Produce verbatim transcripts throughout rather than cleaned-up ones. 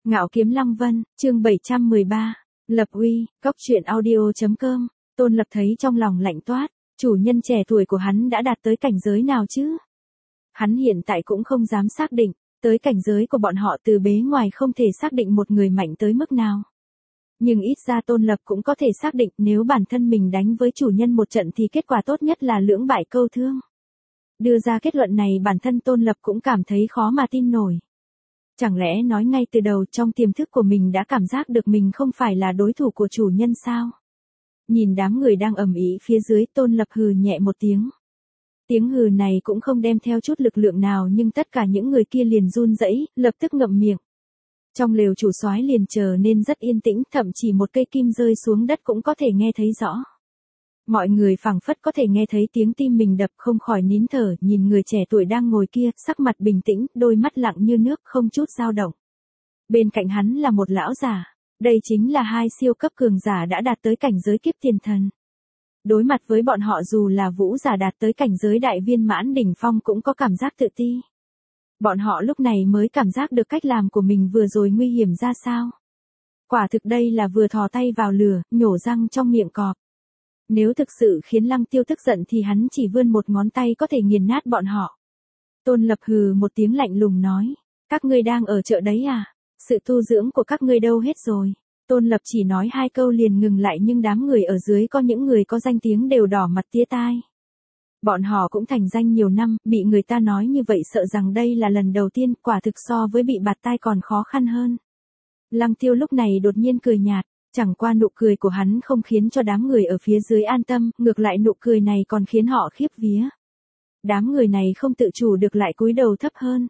Ngạo Kiếm Lăng Vân, chương bảy trăm mười ba, Lập Uy, Cóc Truyện Audio chấm com. Tôn Lập thấy trong lòng lạnh toát, chủ nhân trẻ tuổi của hắn đã đạt tới cảnh giới nào chứ? Hắn hiện tại cũng không dám xác định, tới cảnh giới của bọn họ từ bề ngoài không thể xác định một người mạnh tới mức nào. Nhưng ít ra Tôn Lập cũng có thể xác định nếu bản thân mình đánh với chủ nhân một trận thì kết quả tốt nhất là lưỡng bại câu thương. Đưa ra kết luận này bản thân Tôn Lập cũng cảm thấy khó mà tin nổi. Chẳng lẽ nói ngay từ đầu trong tiềm thức của mình đã cảm giác được mình không phải là đối thủ của chủ nhân sao? Nhìn đám người đang ầm ĩ phía dưới, Tôn Lập hừ nhẹ một tiếng. Tiếng hừ này cũng không đem theo chút lực lượng nào, nhưng tất cả những người kia liền run rẩy, lập tức ngậm miệng. Trong lều chủ soái liền trở nên rất yên tĩnh, thậm chí một cây kim rơi xuống đất cũng có thể nghe thấy rõ. Mọi người phảng phất có thể nghe thấy tiếng tim mình đập, không khỏi nín thở, nhìn người trẻ tuổi đang ngồi kia, sắc mặt bình tĩnh, đôi mắt lặng như nước, không chút dao động. Bên cạnh hắn là một lão giả, đây chính là hai siêu cấp cường giả đã đạt tới cảnh giới kiếp tiền thần. Đối mặt với bọn họ dù là vũ giả đạt tới cảnh giới đại viên mãn đỉnh phong cũng có cảm giác tự ti. Bọn họ lúc này mới cảm giác được cách làm của mình vừa rồi nguy hiểm ra sao. Quả thực đây là vừa thò tay vào lửa, nhổ răng trong miệng cọp. Nếu thực sự khiến Lăng Tiêu tức giận thì hắn chỉ vươn một ngón tay có thể nghiền nát bọn họ. Tôn Lập hừ một tiếng lạnh lùng nói, các ngươi đang ở chợ đấy à? Sự tu dưỡng của các ngươi đâu hết rồi? Tôn Lập chỉ nói hai câu liền ngừng lại, nhưng đám người ở dưới có những người có danh tiếng đều đỏ mặt tía tai. Bọn họ cũng thành danh nhiều năm, bị người ta nói như vậy sợ rằng đây là lần đầu tiên, quả thực so với bị bạt tai còn khó khăn hơn. Lăng Tiêu lúc này đột nhiên cười nhạt, chẳng qua nụ cười của hắn không khiến cho đám người ở phía dưới an tâm, ngược lại nụ cười này còn khiến họ khiếp vía. Đám người này không tự chủ được lại cúi đầu thấp hơn.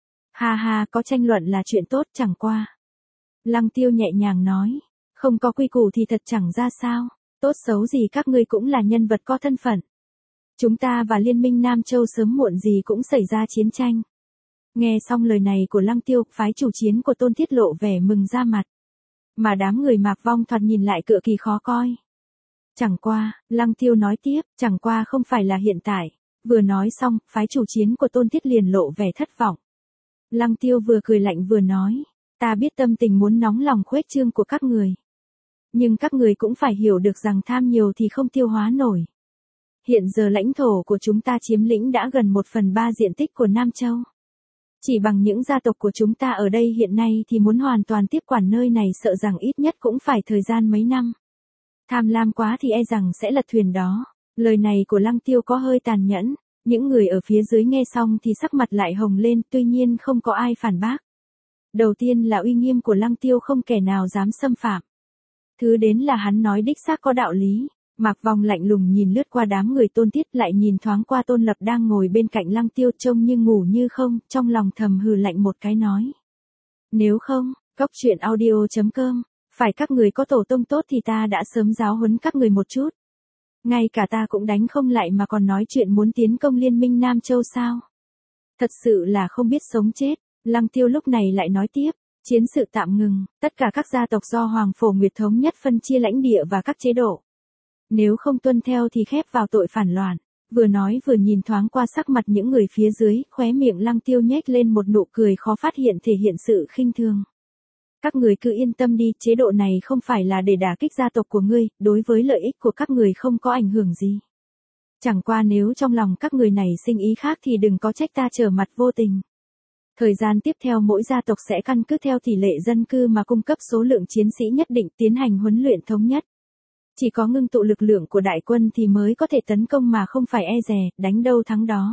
Ha ha, có tranh luận là chuyện tốt, chẳng qua. Lăng Tiêu nhẹ nhàng nói, không có quy củ thì thật chẳng ra sao, tốt xấu gì các ngươi cũng là nhân vật có thân phận. Chúng ta và Liên minh Nam Châu sớm muộn gì cũng xảy ra chiến tranh. Nghe xong lời này của Lăng Tiêu, phái chủ chiến của Tôn Thiết lộ vẻ mừng ra mặt. Mà đám người Mạc Vong thoạt nhìn lại cựa kỳ khó coi. Chẳng qua, Lăng Tiêu nói tiếp, chẳng qua không phải là hiện tại. Vừa nói xong, phái chủ chiến của Tôn Thiết liền lộ vẻ thất vọng. Lăng Tiêu vừa cười lạnh vừa nói, ta biết tâm tình muốn nóng lòng khuếch trương của các người. Nhưng các người cũng phải hiểu được rằng tham nhiều thì không tiêu hóa nổi. Hiện giờ lãnh thổ của chúng ta chiếm lĩnh đã gần một phần ba diện tích của Nam Châu. Chỉ bằng những gia tộc của chúng ta ở đây hiện nay thì muốn hoàn toàn tiếp quản nơi này sợ rằng ít nhất cũng phải thời gian mấy năm. Tham lam quá thì e rằng sẽ lật thuyền đó. Lời này của Lăng Tiêu có hơi tàn nhẫn. Những người ở phía dưới nghe xong thì sắc mặt lại hồng lên, tuy nhiên không có ai phản bác. Đầu tiên là uy nghiêm của Lăng Tiêu không kẻ nào dám xâm phạm. Thứ đến là hắn nói đích xác có đạo lý. Mạc Vong lạnh lùng nhìn lướt qua đám người Tôn Thiết, lại nhìn thoáng qua Tôn Lập đang ngồi bên cạnh Lăng Tiêu trông như ngủ như không, trong lòng thầm hừ lạnh một cái nói. Nếu không, Cóc Truyện Audio chấm com, phải các người có tổ tông tốt thì ta đã sớm giáo huấn các người một chút. Ngay cả ta cũng đánh không lại mà còn nói chuyện muốn tiến công Liên minh Nam Châu sao? Thật sự là không biết sống chết. Lăng Tiêu lúc này lại nói tiếp, chiến sự tạm ngừng, tất cả các gia tộc do Hoàng Phổ Nguyệt thống nhất phân chia lãnh địa và các chế độ. Nếu không tuân theo thì khép vào tội phản loạn. Vừa nói vừa nhìn thoáng qua sắc mặt những người phía dưới, khóe miệng Lăng Tiêu nhếch lên một nụ cười khó phát hiện thể hiện sự khinh thường. Các người cứ yên tâm đi, chế độ này không phải là để đả kích gia tộc của ngươi, đối với lợi ích của các người không có ảnh hưởng gì. Chẳng qua nếu trong lòng các người này sinh ý khác thì đừng có trách ta trở mặt vô tình. Thời gian tiếp theo mỗi gia tộc sẽ căn cứ theo tỷ lệ dân cư mà cung cấp số lượng chiến sĩ nhất định tiến hành huấn luyện thống nhất. Chỉ có ngưng tụ lực lượng của đại quân thì mới có thể tấn công mà không phải e dè, đánh đâu thắng đó.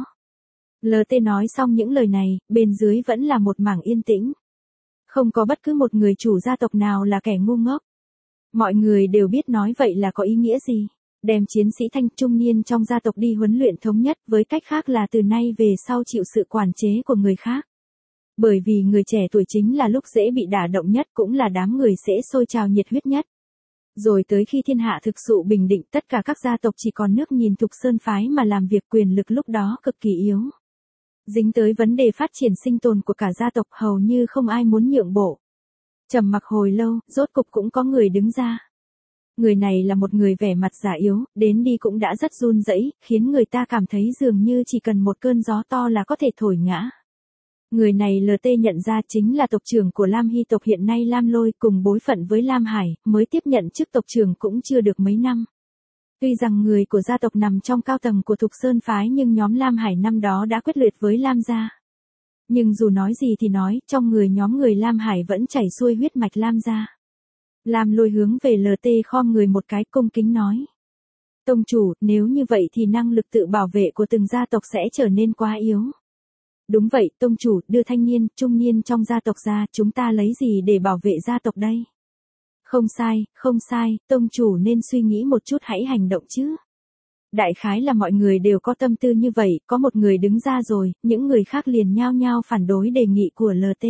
lờ tê nói xong những lời này, bên dưới vẫn là một mảng yên tĩnh. Không có bất cứ một người chủ gia tộc nào là kẻ ngu ngốc. Mọi người đều biết nói vậy là có ý nghĩa gì. Đem chiến sĩ thanh trung niên trong gia tộc đi huấn luyện thống nhất, với cách khác là từ nay về sau chịu sự quản chế của người khác. Bởi vì người trẻ tuổi chính là lúc dễ bị đả động nhất, cũng là đám người sẽ sôi trào nhiệt huyết nhất. Rồi tới khi thiên hạ thực sự bình định, tất cả các gia tộc chỉ còn nước nhìn Thục Sơn phái mà làm việc, quyền lực lúc đó cực kỳ yếu. Dính tới vấn đề phát triển sinh tồn của cả gia tộc hầu như không ai muốn nhượng bộ. Trầm mặc hồi lâu, rốt cục cũng có người đứng ra. Người này là một người vẻ mặt già yếu, đến đi cũng đã rất run rẩy, khiến người ta cảm thấy dường như chỉ cần một cơn gió to là có thể thổi ngã. Người này lờ tê nhận ra chính là tộc trưởng của Lam Hy tộc hiện nay Lam Lôi cùng bối phận với Lam Hải, mới tiếp nhận chức tộc trưởng cũng chưa được mấy năm. Tuy rằng người của gia tộc nằm trong cao tầng của Thục Sơn phái nhưng nhóm Lam Hải năm đó đã quyết liệt với Lam gia. Nhưng dù nói gì thì nói, trong người nhóm người Lam Hải vẫn chảy xuôi huyết mạch Lam gia. Lam Lôi hướng về lờ tê khom người một cái cung kính nói. Tông chủ, nếu như vậy thì năng lực tự bảo vệ của từng gia tộc sẽ trở nên quá yếu. Đúng vậy, tông chủ, đưa thanh niên, trung niên trong gia tộc ra, chúng ta lấy gì để bảo vệ gia tộc đây? Không sai, không sai, tông chủ nên suy nghĩ một chút hãy hành động chứ. Đại khái là mọi người đều có tâm tư như vậy, có một người đứng ra rồi, những người khác liền nhao nhao phản đối đề nghị của lờ tê.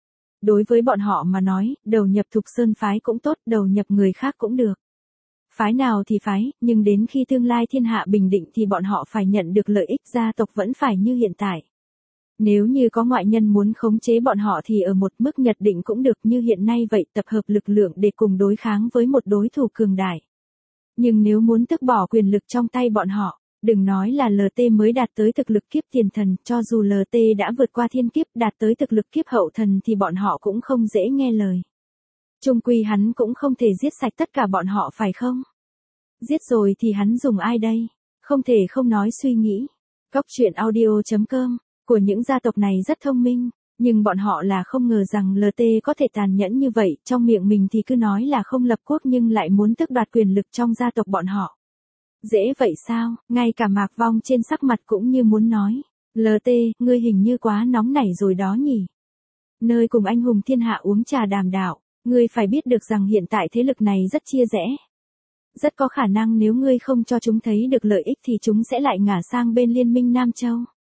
Đối với bọn họ mà nói, đầu nhập Thục Sơn phái cũng tốt, đầu nhập người khác cũng được. Phái nào thì phái, nhưng đến khi tương lai thiên hạ bình định thì bọn họ phải nhận được lợi ích, gia tộc vẫn phải như hiện tại. Nếu như có ngoại nhân muốn khống chế bọn họ thì ở một mức nhất định cũng được như hiện nay vậy, tập hợp lực lượng để cùng đối kháng với một đối thủ cường đại. Nhưng nếu muốn tước bỏ quyền lực trong tay bọn họ, đừng nói là lờ tê mới đạt tới thực lực kiếp tiền thần, cho dù lờ tê đã vượt qua thiên kiếp đạt tới thực lực kiếp hậu thần thì bọn họ cũng không dễ nghe lời. Chung quy hắn cũng không thể giết sạch tất cả bọn họ phải không? Giết rồi thì hắn dùng ai đây? Không thể không nói suy nghĩ. Cóc truyện audio chấm com của những gia tộc này rất thông minh, nhưng bọn họ là không ngờ rằng lờ tê có thể tàn nhẫn như vậy, trong miệng mình thì cứ nói là không lập quốc nhưng lại muốn tước đoạt quyền lực trong gia tộc bọn họ. Dễ vậy sao? Ngay cả Mạc Vong trên sắc mặt cũng như muốn nói. lờ tê, ngươi hình như quá nóng nảy rồi đó nhỉ? Nơi cùng anh hùng thiên hạ uống trà đàm đạo, ngươi phải biết được rằng hiện tại thế lực này rất chia rẽ. Rất có khả năng nếu ngươi không cho chúng thấy được lợi ích thì chúng sẽ lại ngả sang bên Liên minh Nam Châu.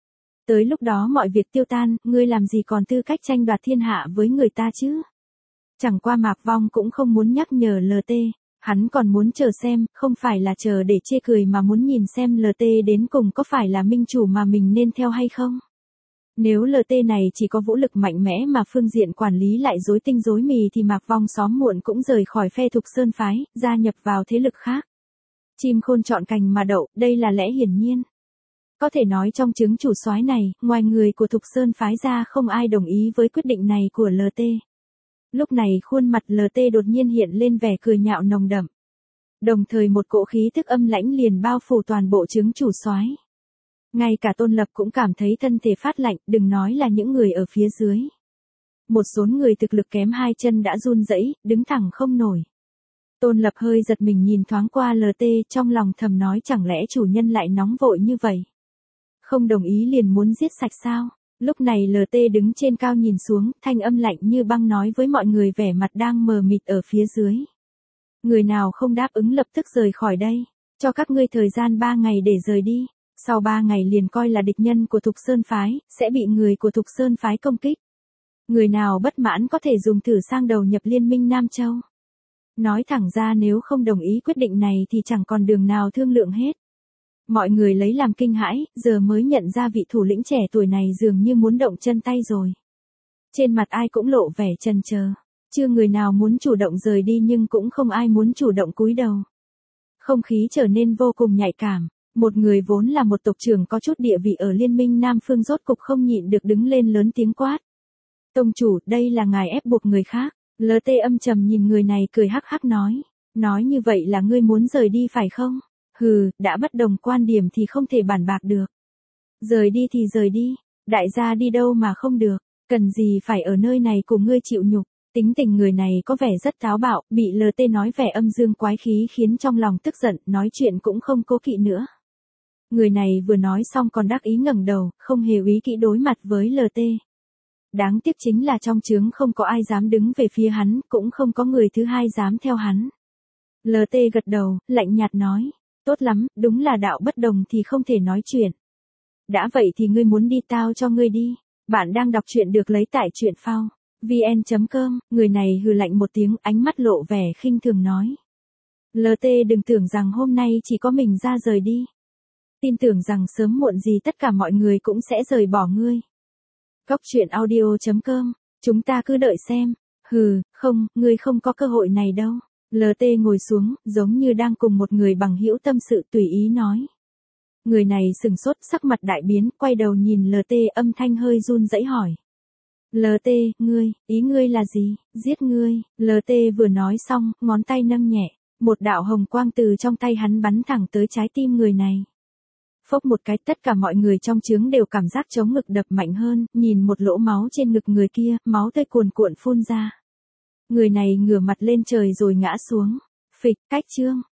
Tới lúc đó mọi việc tiêu tan, ngươi làm gì còn tư cách tranh đoạt thiên hạ với người ta chứ? Chẳng qua Mạc Vong cũng không muốn nhắc nhở lờ tê, hắn còn muốn chờ xem, không phải là chờ để chê cười mà muốn nhìn xem lờ tê đến cùng có phải là minh chủ mà mình nên theo hay không. Nếu lờ tê này chỉ có vũ lực mạnh mẽ mà phương diện quản lý lại rối tinh rối mì thì Mạc Vong sớm muộn cũng rời khỏi phe Thục Sơn phái, gia nhập vào thế lực khác. Chim khôn chọn cành mà đậu, đây là lẽ hiển nhiên. Có thể nói trong chứng chủ soái này, ngoài người của Thục Sơn phái ra không ai đồng ý với quyết định này của lờ tê. Lúc này khuôn mặt lờ tê đột nhiên hiện lên vẻ cười nhạo nồng đậm. Đồng thời một cỗ khí tức âm lãnh liền bao phủ toàn bộ chứng chủ soái. Ngay cả Tôn Lập cũng cảm thấy thân thể phát lạnh, đừng nói là những người ở phía dưới. Một số người thực lực kém hai chân đã run rẩy, đứng thẳng không nổi. Tôn Lập hơi giật mình nhìn thoáng qua lờ tê, trong lòng thầm nói chẳng lẽ chủ nhân lại nóng vội như vậy. Không đồng ý liền muốn giết sạch sao? Lúc này lờ tê đứng trên cao nhìn xuống, thanh âm lạnh như băng nói với mọi người vẻ mặt đang mờ mịt ở phía dưới. Người nào không đáp ứng lập tức rời khỏi đây. Cho các ngươi thời gian ba ngày để rời đi. Sau ba ngày liền coi là địch nhân của Thục Sơn phái, sẽ bị người của Thục Sơn phái công kích. Người nào bất mãn có thể dùng thử sang đầu nhập Liên minh Nam Châu. Nói thẳng ra nếu không đồng ý quyết định này thì chẳng còn đường nào thương lượng hết. Mọi người lấy làm kinh hãi, giờ mới nhận ra vị thủ lĩnh trẻ tuổi này dường như muốn động chân tay rồi. Trên mặt ai cũng lộ vẻ chần chờ. Chưa người nào muốn chủ động rời đi nhưng cũng không ai muốn chủ động cúi đầu. Không khí trở nên vô cùng nhạy cảm. Một người vốn là một tộc trưởng có chút địa vị ở Liên minh Nam Phương rốt cục không nhịn được đứng lên lớn tiếng quát. Tông chủ, đây là ngài ép buộc người khác. lờ tê âm trầm nhìn người này cười hắc hắc nói. Nói như vậy là ngươi muốn rời đi phải không? Hừ, đã bất đồng quan điểm thì không thể bàn bạc được. Rời đi thì rời đi, đại gia đi đâu mà không được, cần gì phải ở nơi này cùng ngươi chịu nhục. Tính tình người này có vẻ rất táo bạo, bị lờ tê nói vẻ âm dương quái khí khiến trong lòng tức giận, nói chuyện cũng không cố kỵ nữa. Người này vừa nói xong còn đắc ý ngẩng đầu, không hề úy kỵ đối mặt với lờ tê. Đáng tiếc chính là trong chướng không có ai dám đứng về phía hắn, cũng không có người thứ hai dám theo hắn. lờ tê gật đầu, lạnh nhạt nói. Tốt lắm, đúng là đạo bất đồng thì không thể nói chuyện. Đã vậy thì ngươi muốn đi tao cho ngươi đi. Bạn đang đọc truyện được lấy tại truyện phao. vn chấm com, người này hừ lạnh một tiếng, ánh mắt lộ vẻ khinh thường nói. lờ tê đừng tưởng rằng hôm nay chỉ có mình ra rời đi. Tin tưởng rằng sớm muộn gì tất cả mọi người cũng sẽ rời bỏ ngươi. Cóc truyện audio chấm com, chúng ta cứ đợi xem. Hừ, không, ngươi không có cơ hội này đâu. lờ tê ngồi xuống, giống như đang cùng một người bằng hữu tâm sự tùy ý nói. Người này sừng sốt sắc mặt đại biến, quay đầu nhìn lờ tê âm thanh hơi run rẩy hỏi. lờ tê, ngươi, ý ngươi là gì, giết ngươi, lờ tê vừa nói xong, ngón tay nâng nhẹ, một đạo hồng quang từ trong tay hắn bắn thẳng tới trái tim người này. Phốc một cái, tất cả mọi người trong trướng đều cảm giác chống ngực đập mạnh hơn, nhìn một lỗ máu trên ngực người kia, máu tươi cuồn cuộn phun ra. Người này ngửa mặt lên trời rồi ngã xuống. Phịch, cách chương.